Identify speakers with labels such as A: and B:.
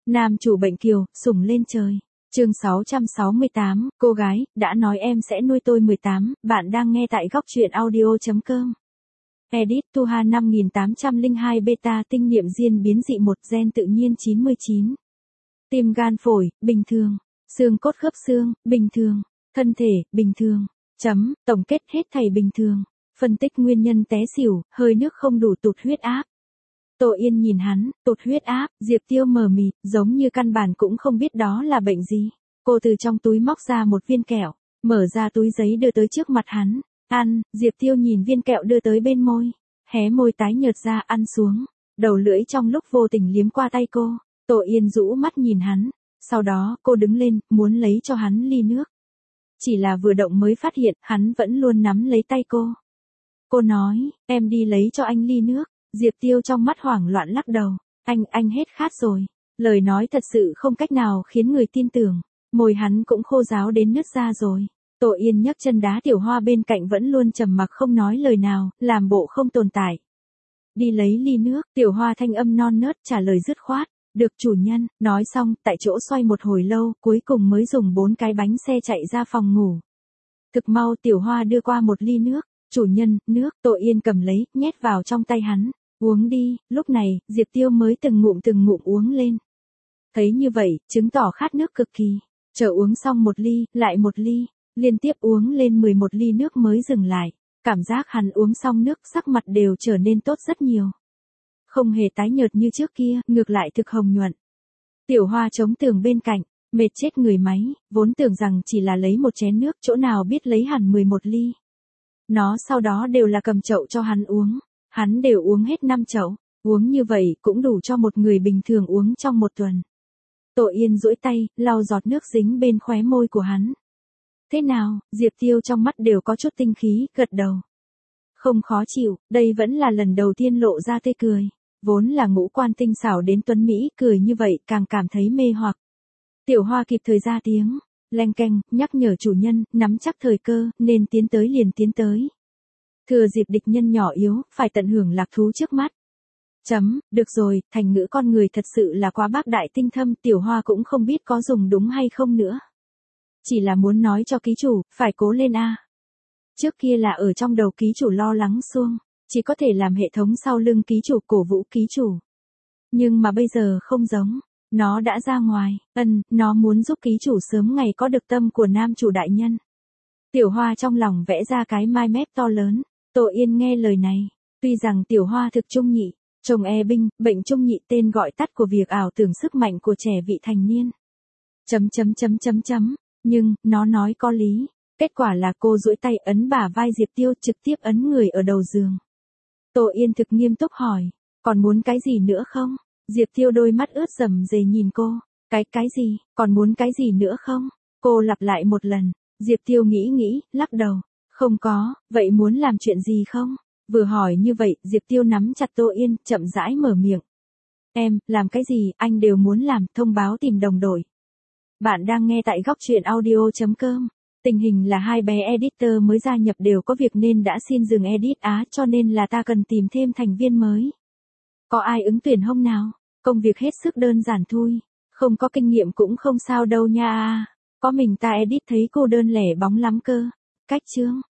A: Nam chủ bệnh kiều, sủng lên trời. Chương 668, cô gái, đã nói em sẽ nuôi tôi 18, bạn đang nghe tại góc truyện audio.com. Edit Tuha 5802 beta tinh niệm diên biến dị 1 gen tự nhiên 99. Tim gan phổi, bình thường. Xương cốt khớp xương, bình thường. Thân thể, bình thường. Tổng kết hết thảy bình thường. Phân tích nguyên nhân té xỉu, hơi nước không đủ tụt huyết áp. Tô Yên nhìn hắn, tụt huyết áp, Diệp Tiêu mờ mịt, giống như căn bản cũng không biết đó là bệnh gì. Cô từ trong túi móc ra một viên kẹo, mở ra túi giấy đưa tới trước mặt hắn. Ăn, Diệp Tiêu nhìn viên kẹo đưa tới bên môi, hé môi tái nhợt ra ăn xuống, đầu lưỡi trong lúc vô tình liếm qua tay cô. Tô Yên rũ mắt nhìn hắn, sau đó cô đứng lên, muốn lấy cho hắn ly nước. Chỉ là vừa động mới phát hiện, hắn vẫn luôn nắm lấy tay cô. Cô nói, em đi lấy cho anh ly nước. Diệp Tiêu trong mắt hoảng loạn lắc đầu, anh hết khát rồi. Lời nói thật sự không cách nào khiến người tin tưởng, môi hắn cũng khô ráo đến nứt ra rồi. Tô Yên nhấc chân đá Tiểu Hoa bên cạnh vẫn luôn trầm mặc không nói lời nào, làm bộ không tồn tại. Đi lấy ly nước, Tiểu Hoa thanh âm non nớt trả lời dứt khoát, được chủ nhân, nói xong, tại chỗ xoay một hồi lâu, cuối cùng mới dùng 4 cái bánh xe chạy ra phòng ngủ. Thực mau Tiểu Hoa đưa qua một ly nước, chủ nhân, nước, Tô Yên cầm lấy, nhét vào trong tay hắn. Uống đi, lúc này, Diệp Tiêu mới từng ngụm uống lên. Thấy như vậy, chứng tỏ khát nước cực kỳ. Chờ uống xong một ly, lại một ly, liên tiếp uống lên 11 ly nước mới dừng lại. Cảm giác hắn uống xong nước, sắc mặt đều trở nên tốt rất nhiều. Không hề tái nhợt như trước kia, ngược lại thực hồng nhuận. Tiểu Hoa chống tường bên cạnh, mệt chết người máy, vốn tưởng rằng chỉ là lấy một chén nước, chỗ nào biết lấy hẳn 11 ly. Nó sau đó đều là cầm chậu cho hắn uống. Hắn đều uống hết 5 chậu, uống như vậy cũng đủ cho một người bình thường uống trong một tuần. Tô Yên duỗi tay, lau giọt nước dính bên khóe môi của hắn. Thế nào, Diệp Tiêu trong mắt đều có chút tinh khí, gật đầu. Không khó chịu, đây vẫn là lần đầu tiên lộ ra tươi cười. Vốn là ngũ quan tinh xảo đến tuấn Mỹ, cười như vậy càng cảm thấy mê hoặc. Tiểu Hoa kịp thời ra tiếng, leng keng, nhắc nhở chủ nhân, nắm chắc thời cơ, nên tiến tới liền tiến tới. Thừa dịp địch nhân nhỏ yếu, phải tận hưởng lạc thú trước mắt. Được rồi, thành ngữ con người thật sự là quá bác đại tinh thâm, Tiểu Hoa cũng không biết có dùng đúng hay không nữa. Chỉ là muốn nói cho ký chủ, phải cố lên a. Trước kia là ở trong đầu ký chủ lo lắng suông, chỉ có thể làm hệ thống sau lưng ký chủ cổ vũ ký chủ. Nhưng mà bây giờ không giống, nó đã ra ngoài, nó muốn giúp ký chủ sớm ngày có được tâm của nam chủ đại nhân. Tiểu Hoa trong lòng vẽ ra cái mai mép to lớn. Tô Yên nghe lời này, tuy rằng Tiểu Hoa thực trung nhị, chồng binh, bệnh trung nhị tên gọi tắt của việc ảo tưởng sức mạnh của trẻ vị thành niên. Nhưng, nó nói có lý, kết quả là cô duỗi tay ấn bả vai Diệp Tiêu trực tiếp ấn người ở đầu giường. Tô Yên thực nghiêm túc hỏi, còn muốn cái gì nữa không? Diệp Tiêu đôi mắt ướt rầm rề nhìn cô, cái gì, còn muốn cái gì nữa không? Cô lặp lại một lần, Diệp Tiêu nghĩ, lắc đầu. Không có, vậy muốn làm chuyện gì không? Vừa hỏi như vậy, Diệp Tiêu nắm chặt Tô Yên, chậm rãi mở miệng. Em, làm cái gì, anh đều muốn làm, thông báo tìm đồng đội. Bạn đang nghe tại góc truyện audio.com. Tình hình là hai bé editor mới gia nhập đều có việc nên đã xin dừng edit cho nên là ta cần tìm thêm thành viên mới. Có ai ứng tuyển không nào? Công việc hết sức đơn giản thôi. Không có kinh nghiệm cũng không sao đâu nha. Có mình ta edit thấy cô đơn lẻ bóng lắm cơ. Cách chương.